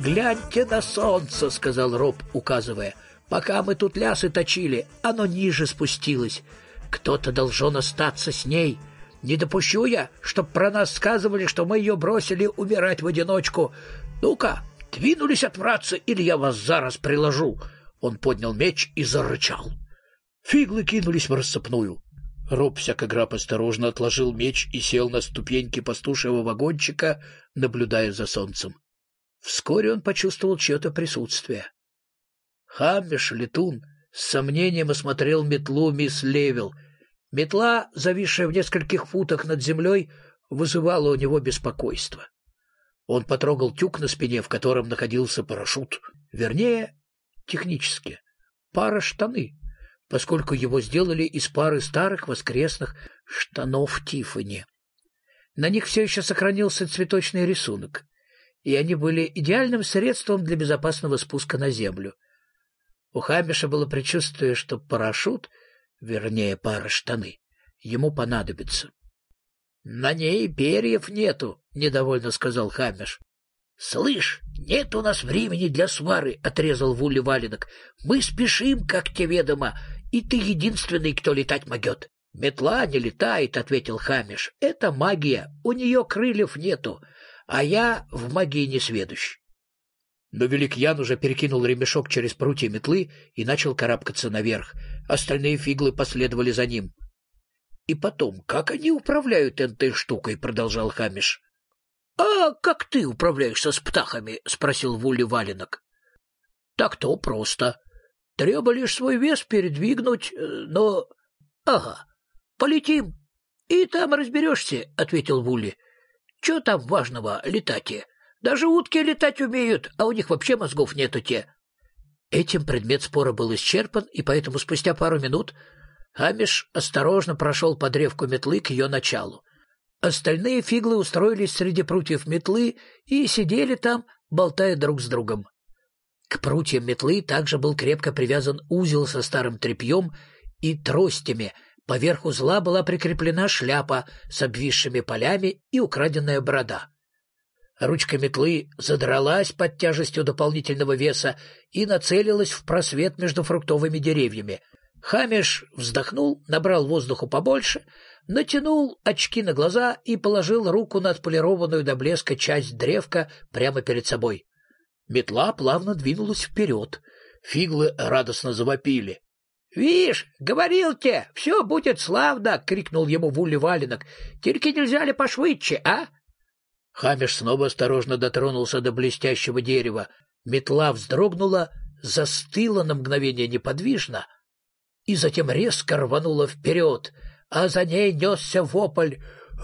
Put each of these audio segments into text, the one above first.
«Гляньте на солнце», — сказал Роб, указывая. «Пока мы тут лясы точили, оно ниже спустилось. Кто-то должен остаться с ней. Не допущу я, чтоб про нас сказывали, что мы ее бросили умирать в одиночку. Ну-ка, двинулись отвраться, или я вас зараз приложу». Он поднял меч и зарычал. Фиглы кинулись в рассыпную. Роб всякограб осторожно отложил меч и сел на ступеньки пастушьего вагончика, наблюдая за солнцем. Вскоре он почувствовал чье-то присутствие. Хаммиш, летун, с сомнением осмотрел метлу мисс Левил. Метла, зависшая в нескольких футах над землей, вызывала у него беспокойство. Он потрогал тюк на спине, в котором находился парашют. Вернее, технически, пара-штаны, поскольку его сделали из пары старых воскресных штанов Тиффани. На них все еще сохранился цветочный рисунок, и они были идеальным средством для безопасного спуска на землю. У Хаммиша было предчувствие, что парашют, вернее, пара-штаны, ему понадобится. — На ней перьев нету, — недовольно сказал Хаммиш. — Слышь, нет у нас времени для свары, — отрезал Вулли Валенок. — Мы спешим, как тебе ведомо, и ты единственный, кто летать могет. — Метла не летает, — ответил Хаммиш. — Это магия, у нее крыльев нету, а я в магии не сведущ. Но велик Ян уже перекинул ремешок через прутья метлы и начал карабкаться наверх. Остальные фиглы последовали за ним. — И потом, как они управляют этой штукой? — продолжал Хаммиш. — А как ты управляешься с птахами? — спросил Вулли Валенок. — Так-то просто. Треба лишь свой вес передвигнуть, но... — Ага, полетим, и там разберешься, — ответил Вулли. — Чего там важного летать? Даже утки летать умеют, а у них вообще мозгов нету те. Этим предмет спора был исчерпан, и поэтому спустя пару минут Хаммиш осторожно прошел по древку метлы к ее началу. Остальные фиглы устроились среди прутьев метлы и сидели там, болтая друг с другом. К прутьям метлы также был крепко привязан узел со старым тряпьем и тростями. Поверх узла была прикреплена шляпа с обвисшими полями и украденная борода. Ручка метлы задралась под тяжестью дополнительного веса и нацелилась в просвет между фруктовыми деревьями. Хаммиш вздохнул, набрал воздуху побольше, натянул очки на глаза и положил руку на отполированную до блеска часть древка прямо перед собой. Метла плавно двинулась вперед. Фиглы радостно завопили. — Вишь, говорил тебе, все будет славно! — крикнул ему Вулли Валенок. — Только нельзя ли пошвыдче, а? Хаммиш снова осторожно дотронулся до блестящего дерева. Метла вздрогнула, застыла на мгновение неподвижно и затем резко рванула вперед, а за ней несся вопль.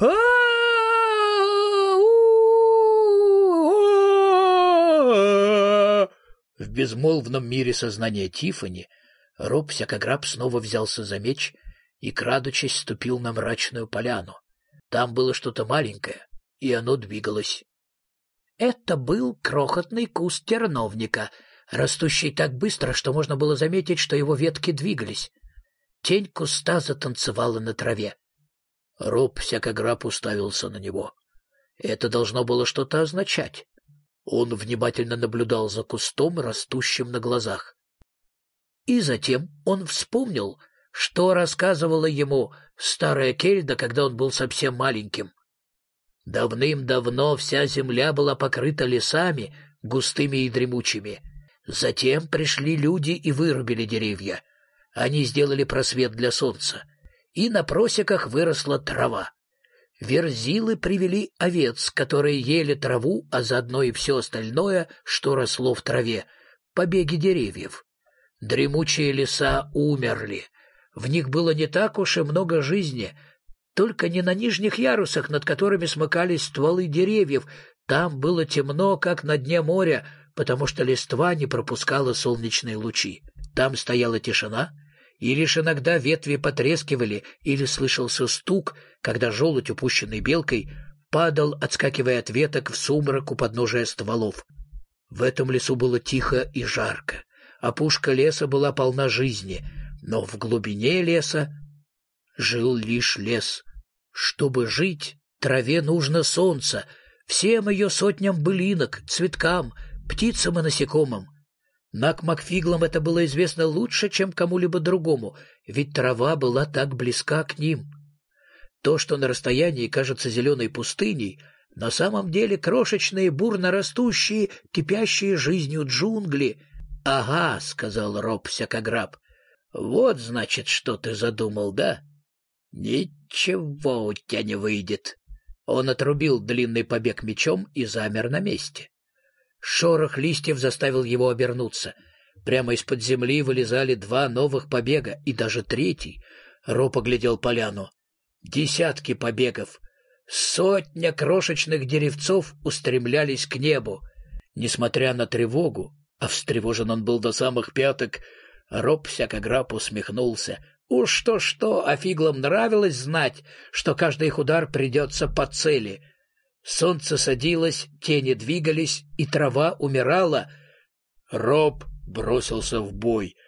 В безмолвном мире сознания Тиффани Роб всякограб снова взялся за меч и, крадучись, ступил на мрачную поляну. Там было что-то маленькое, и оно двигалось. Это был крохотный куст терновника, растущий так быстро, что можно было заметить, что его ветки двигались. Тень куста затанцевала на траве. Роб всякограб уставился на него. Это должно было что-то означать. Он внимательно наблюдал за кустом, растущим на глазах. И затем он вспомнил, что рассказывала ему старая Кельда, когда он был совсем маленьким. Давным-давно вся земля была покрыта лесами, густыми и дремучими. Затем пришли люди и вырубили деревья. Они сделали просвет для солнца, и на просеках выросла трава. Верзилы привели овец, которые ели траву, а заодно и все остальное, что росло в траве, побеги деревьев. Дремучие леса умерли. В них было не так уж и много жизни, только не на нижних ярусах, над которыми смыкались стволы деревьев. Там было темно, как на дне моря, потому что листва не пропускала солнечные лучи. Там стояла тишина, и лишь иногда ветви потрескивали или слышался стук, когда желудь, упущенный белкой, падал, отскакивая от веток в сумрак у подножия стволов. В этом лесу было тихо и жарко. Опушка леса была полна жизни, но в глубине леса жил лишь лес. Чтобы жить, траве нужно солнце, всем ее сотням былинок, цветкам, птицам и насекомым. Накмакфиглам это было известно лучше, чем кому-либо другому, ведь трава была так близка к ним. То, что на расстоянии кажется зеленой пустыней, на самом деле крошечные, бурно растущие, кипящие жизнью джунгли. — Ага, — сказал Роб Всякограб, — вот, значит, что ты задумал, да? Ничего у тебя не выйдет. Он отрубил длинный побег мечом и замер на месте. Шорох листьев заставил его обернуться. Прямо из-под земли вылезали 2 новых побега, и даже 3-й. Роб оглядел поляну. Десятки побегов. 100 крошечных деревцов устремлялись к небу. Несмотря на тревогу, а встревожен он был до самых пяток, Роб Всякограб усмехнулся. Уж то-что, а фиглам нравилось знать, что каждый их удар придется по цели. Солнце садилось, тени двигались, и трава умирала. Роб бросился в бой.